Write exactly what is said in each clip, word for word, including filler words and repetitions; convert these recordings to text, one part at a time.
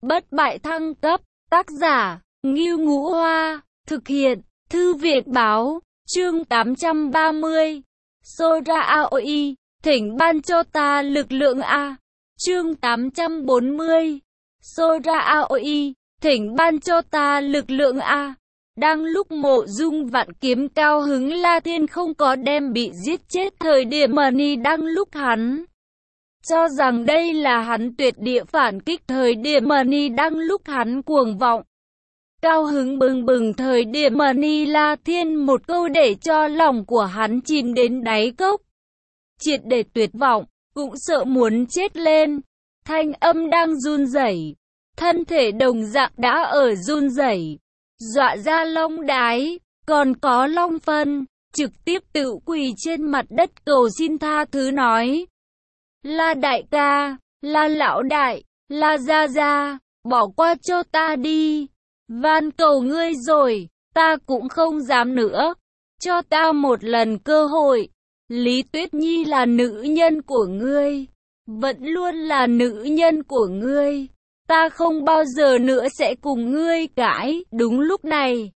bất bại thăng cấp, tác giả, Ngưu Ngũ Hoa, thực hiện, Thư viện Báo, chương tám trăm ba mươi, Sora Aoi, thỉnh ban cho ta lực lượng A, chương tám trăm bốn mươi, Sora Aoi, thỉnh ban cho ta lực lượng A. Đang lúc Mộ Dung Vạn Kiếm cao hứng La Thiên không có đem bị giết chết thời điểm Money đang lúc hắn cho rằng đây là hắn tuyệt địa phản kích thời điểm Money đang lúc hắn cuồng vọng. Cao hứng bừng bừng thời điểm Money La Thiên một câu để cho lòng của hắn chìm đến đáy cốc. Triệt để tuyệt vọng, cũng sợ muốn chết lên. Thanh âm đang run rẩy, thân thể đồng dạng đã ở run rẩy, dọa ra long đái, còn có long phân, trực tiếp tự quỳ trên mặt đất cầu xin tha thứ nói. La đại ca, La lão đại, La gia gia, bỏ qua cho ta đi. Van cầu ngươi rồi, ta cũng không dám nữa. Cho ta một lần cơ hội. Lý Tuyết Nhi là nữ nhân của ngươi, vẫn luôn là nữ nhân của ngươi. Ta không bao giờ nữa sẽ cùng ngươi cãi. Đúng lúc này,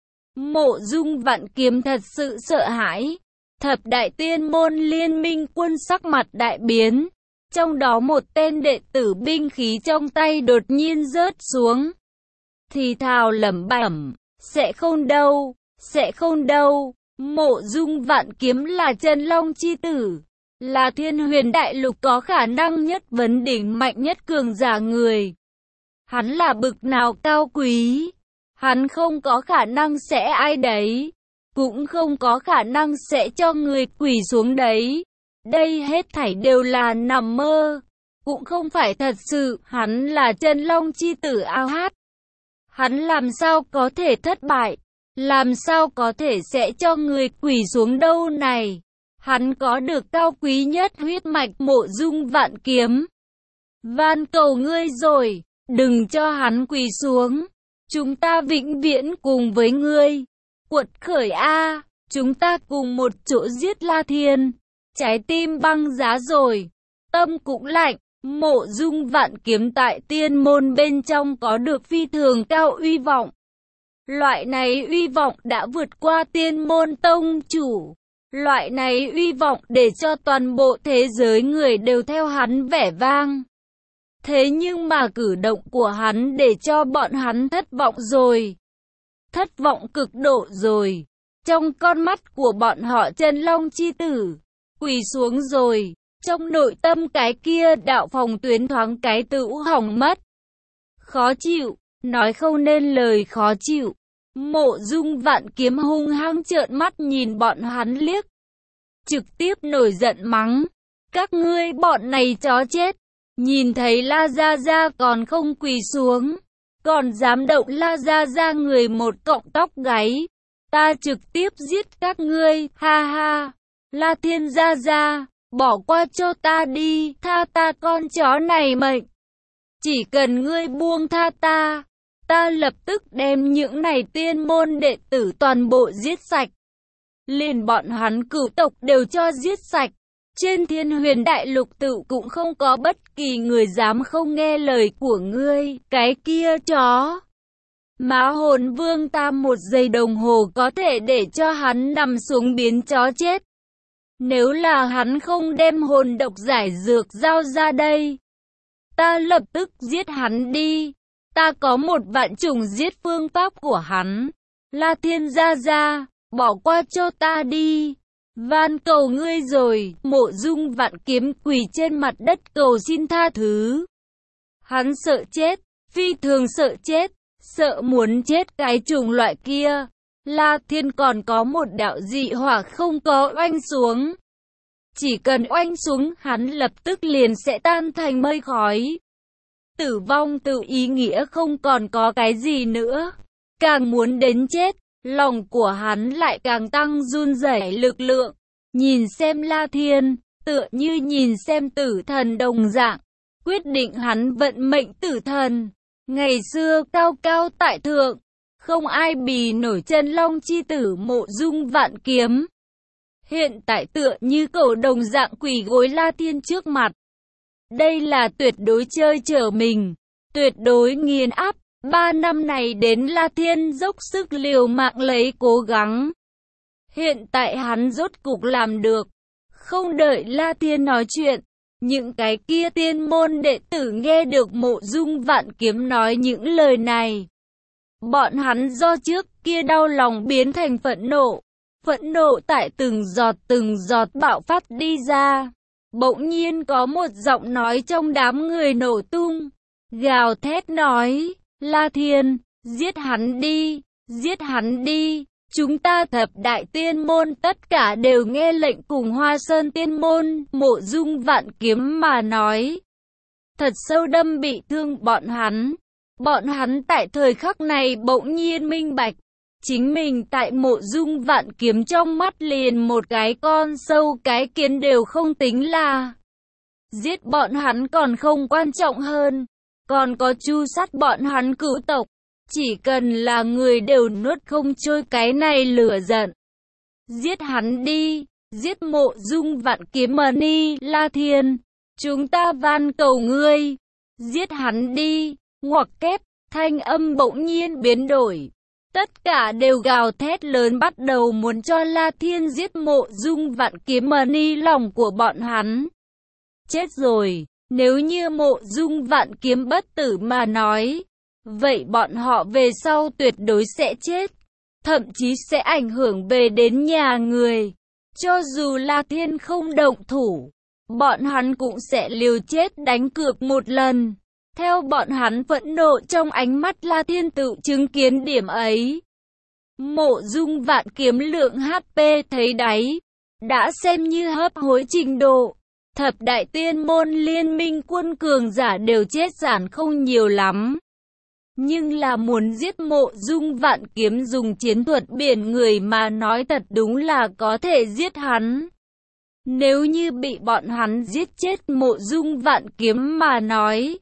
Mộ Dung Vạn Kiếm thật sự sợ hãi. Thập đại tiên môn liên minh quân sắc mặt đại biến. Trong đó một tên đệ tử binh khí trong tay đột nhiên rớt xuống. Thì thào lẩm bẩm, sẽ không đâu, sẽ không đâu. Mộ Dung Vạn Kiếm là Chân Long chi tử, là Thiên Huyền Đại Lục có khả năng nhất vấn đỉnh mạnh nhất cường giả người. Hắn là bực nào cao quý, hắn không có khả năng sẽ ai đấy, cũng không có khả năng sẽ cho người quỳ xuống đấy. Đây hết thảy đều là nằm mơ, cũng không phải thật sự. Hắn là Chân Long chi tử ao hát. Hắn làm sao có thể thất bại, làm sao có thể sẽ cho người quỳ xuống đâu này. Hắn có được cao quý nhất huyết mạch Mộ Dung Vạn Kiếm. Van cầu ngươi rồi, đừng cho hắn quỳ xuống. Chúng ta vĩnh viễn cùng với ngươi. Quật khởi A, chúng ta cùng một chỗ giết La Thiên. Trái tim băng giá rồi, tâm cũng lạnh. Mộ Dung Vạn Kiếm tại tiên môn bên trong có được phi thường cao uy vọng. Loại này uy vọng đã vượt qua tiên môn tông chủ. Loại này uy vọng để cho toàn bộ thế giới người đều theo hắn vẻ vang. Thế nhưng mà cử động của hắn để cho bọn hắn thất vọng rồi. Thất vọng cực độ rồi. Trong con mắt của bọn họ Chân Long chi tử, quỳ xuống rồi. Trong nội tâm cái kia đạo phòng tuyến thoáng cái tự hỏng mất. Khó chịu, nói không nên lời khó chịu. Mộ Dung Vạn Kiếm hung hăng trợn mắt nhìn bọn hắn liếc. Trực tiếp nổi giận mắng. Các ngươi bọn này chó chết. Nhìn thấy La Gia Gia còn không quỳ xuống. Còn dám động La Gia Gia người một cọng tóc gáy. Ta trực tiếp giết các ngươi, ha ha. La Thiên Gia Gia, bỏ qua cho ta đi, tha ta con chó này mệnh. Chỉ cần ngươi buông tha ta, ta lập tức đem những này tiên môn đệ tử toàn bộ giết sạch. Liền bọn hắn cửu tộc đều cho giết sạch. Trên Thiên Huyền Đại Lục tự cũng không có bất kỳ người dám không nghe lời của ngươi, cái kia chó. Má hồn vương ta một giây đồng hồ có thể để cho hắn nằm xuống biến chó chết. Nếu là hắn không đem hồn độc giải dược giao ra đây, ta lập tức giết hắn đi. Ta có một vạn chủng giết phương pháp của hắn. La Thiên Gia Gia, bỏ qua cho ta đi. Van cầu ngươi rồi. Mộ Dung Vạn Kiếm quỳ trên mặt đất cầu xin tha thứ. Hắn sợ chết, phi thường sợ chết, sợ muốn chết cái chủng loại kia. La Thiên còn có một đạo dị hỏa không có oanh xuống. Chỉ cần oanh xuống hắn lập tức liền sẽ tan thành mây khói. Tử vong tự ý nghĩa không còn có cái gì nữa. Càng muốn đến chết, lòng của hắn lại càng tăng run rẩy lực lượng. Nhìn xem La Thiên, tựa như nhìn xem tử thần đồng dạng. Quyết định hắn vận mệnh tử thần. Ngày xưa cao cao tại thượng, không ai bì nổi Chân Long chi tử Mộ Dung Vạn Kiếm. Hiện tại tựa như cẩu đồng dạng quỳ gối La Thiên trước mặt. Đây là tuyệt đối chơi trở mình, tuyệt đối nghiền áp. Ba năm này đến La Thiên dốc sức liều mạng lấy cố gắng. Hiện tại hắn rốt cục làm được. Không đợi La Thiên nói chuyện, những cái kia tiên môn đệ tử nghe được Mộ Dung Vạn Kiếm nói những lời này. Bọn hắn do trước kia đau lòng biến thành phẫn nộ. Phẫn nộ tại từng giọt từng giọt bạo phát đi ra. Bỗng nhiên có một giọng nói trong đám người nổ tung. Gào thét nói, La Thiên, giết hắn đi, giết hắn đi. Chúng ta thập đại tiên môn tất cả đều nghe lệnh cùng Hoa Sơn tiên môn. Mộ Dung Vạn Kiếm mà nói. Thật sâu đâm bị thương bọn hắn. Bọn hắn tại thời khắc này bỗng nhiên minh bạch. Chính mình tại Mộ Dung Vạn Kiếm trong mắt liền một cái con sâu cái kiến đều không tính là. Giết bọn hắn còn không quan trọng hơn. Còn có chu sát bọn hắn cửu tộc. Chỉ cần là người đều nuốt không trôi cái này lửa giận. Giết hắn đi, giết Mộ Dung Vạn Kiếm mà ni La Thiên. Chúng ta van cầu ngươi, giết hắn đi. Ngoặc kép, thanh âm bỗng nhiên biến đổi. Tất cả đều gào thét lớn bắt đầu muốn cho La Thiên giết Mộ Dung Vạn Kiếm mà ni lòng của bọn hắn. Chết rồi, nếu như Mộ Dung Vạn Kiếm bất tử mà nói, vậy bọn họ về sau tuyệt đối sẽ chết, thậm chí sẽ ảnh hưởng về đến nhà người. Cho dù La Thiên không động thủ, bọn hắn cũng sẽ liều chết đánh cược một lần. Theo bọn hắn phẫn nộ trong ánh mắt La Thiên tự chứng kiến điểm ấy. Mộ Dung Vạn Kiếm lượng hát pê thấy đáy, đã xem như hấp hối trình độ. Thập đại tiên môn liên minh quân cường giả đều chết giản không nhiều lắm. Nhưng là muốn giết Mộ Dung Vạn Kiếm dùng chiến thuật biển người mà nói thật đúng là có thể giết hắn. Nếu như bị bọn hắn giết chết Mộ Dung Vạn Kiếm mà nói,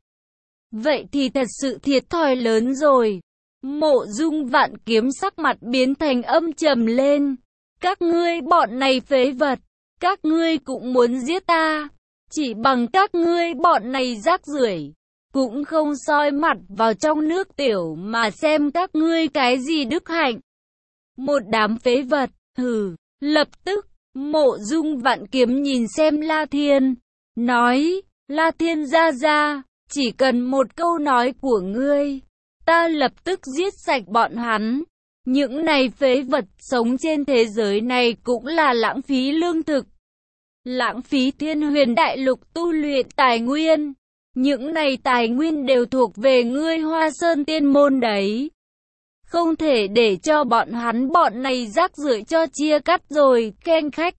vậy thì thật sự thiệt thòi lớn rồi. Mộ Dung Vạn Kiếm sắc mặt biến thành âm trầm lên. Các ngươi bọn này phế vật, các ngươi cũng muốn giết ta. Chỉ bằng các ngươi bọn này rác rưởi, cũng không soi mặt vào trong nước tiểu mà xem các ngươi cái gì đức hạnh. Một đám phế vật, hừ. Lập tức, Mộ Dung Vạn Kiếm nhìn xem La Thiên, nói, La Thiên ra ra, chỉ cần một câu nói của ngươi, ta lập tức giết sạch bọn hắn. Những này phế vật sống trên thế giới này cũng là lãng phí lương thực, lãng phí Thiên Huyền Đại Lục tu luyện tài nguyên. Những này tài nguyên đều thuộc về ngươi Hoa Sơn tiên môn đấy. Không thể để cho bọn hắn bọn này rác rưởi cho chia cắt rồi, khen khách.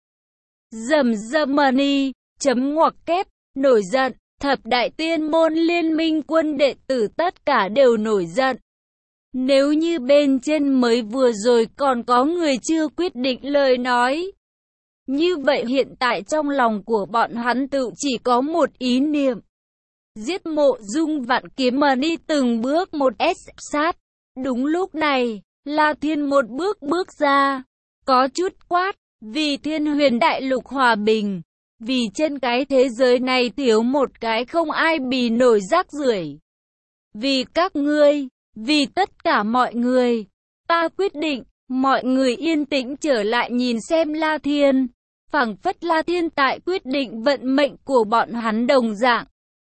Dầm dầm money, chấm ngoặc kép, nổi giận, thập đại tiên môn liên minh quân đệ tử tất cả đều nổi giận. Nếu như bên trên mới vừa rồi còn có người chưa quyết định lời nói, như vậy hiện tại trong lòng của bọn hắn tự chỉ có một ý niệm. Giết Mộ Dung Vạn Kiếm mà đi từng bước một ép sát. Đúng lúc này, La Thiên một bước bước ra, có chút quát, vì Thiên Huyền Đại Lục hòa bình, vì trên cái thế giới này thiếu một cái không ai bì nổi rác rưởi. Vì các ngươi, vì tất cả mọi người, ta quyết định, mọi người yên tĩnh trở lại nhìn xem La Thiên. Phảng phất La Thiên tại quyết định vận mệnh của bọn hắn đồng dạng.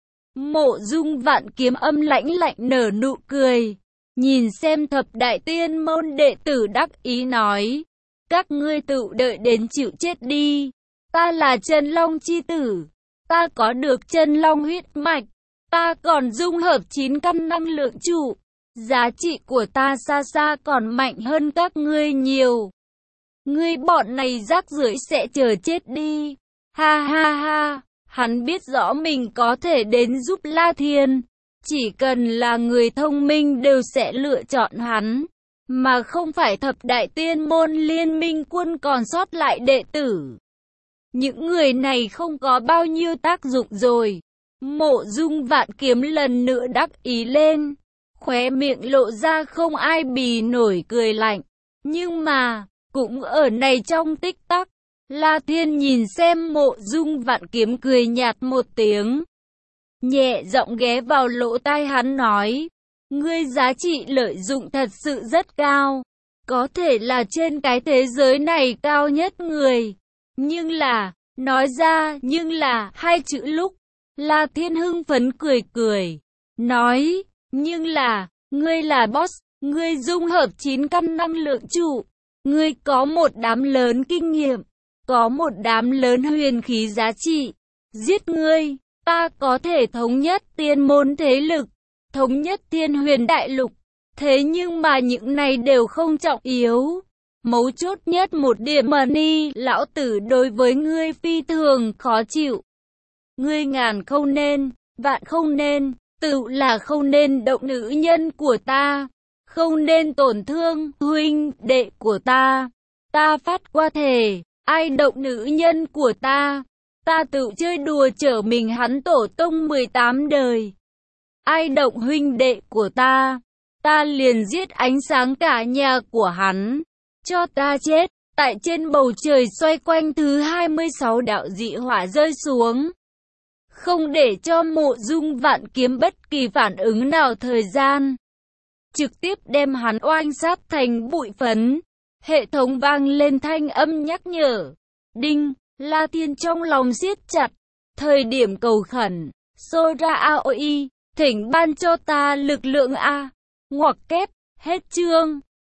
Mộ Dung Vạn Kiếm âm lãnh lạnh nở nụ cười, nhìn xem thập đại tiên môn đệ tử đắc ý nói, các ngươi tự đợi đến chịu chết đi. Ta là Chân Long chi tử, ta có được Chân Long huyết mạch, ta còn dung hợp chín căn năng lượng trụ, giá trị của ta xa xa còn mạnh hơn các ngươi nhiều. Ngươi bọn này rác rưởi sẽ chờ chết đi. Ha ha ha. Hắn biết rõ mình có thể đến giúp La Thiên. Chỉ cần là người thông minh đều sẽ lựa chọn hắn, mà không phải thập đại tiên môn liên minh quân còn sót lại đệ tử. Những người này không có bao nhiêu tác dụng rồi. Mộ Dung Vạn Kiếm lần nữa đắc ý lên, khóe miệng lộ ra không ai bì nổi cười lạnh. Nhưng mà, cũng ở này trong tích tắc, La Thiên nhìn xem Mộ Dung Vạn Kiếm cười nhạt một tiếng. nhẹ giọng ghé vào lỗ tai hắn nói, ngươi giá trị lợi dụng thật sự rất cao, có thể là trên cái thế giới này cao nhất người. Nhưng là, nói ra, nhưng là, hai chữ lúc, La Thiên hưng phấn cười cười, nói, nhưng là, ngươi là boss, ngươi dung hợp chín căn năng lượng trụ, ngươi có một đám lớn kinh nghiệm, có một đám lớn huyền khí giá trị, giết ngươi, ta có thể thống nhất tiên môn thế lực, thống nhất thiên huyền đại lục, thế nhưng mà những này đều không trọng yếu. Mấu chốt nhất một điểm mà ni, lão tử đối với ngươi phi thường khó chịu. Ngươi ngàn không nên, vạn không nên, tự là không nên động nữ nhân của ta, không nên tổn thương huynh đệ của ta. Ta phát qua thề, ai động nữ nhân của ta, ta tự chơi đùa trở mình hắn tổ tông mười tám đời. Ai động huynh đệ của ta, ta liền giết ánh sáng cả nhà của hắn. Cho ta chết. Tại trên bầu trời xoay quanh thứ hai mươi sáu đạo dị hỏa rơi xuống. Không để cho Mộ Dung Vạn Kiếm bất kỳ phản ứng nào thời gian. Trực tiếp đem hắn oanh sát thành bụi phấn. Hệ thống vang lên thanh âm nhắc nhở. Đinh, La Thiên trong lòng siết chặt. Thời điểm cầu khẩn. Sora a o i, thỉnh ban cho ta lực lượng A. Ngoặc kép, hết chương.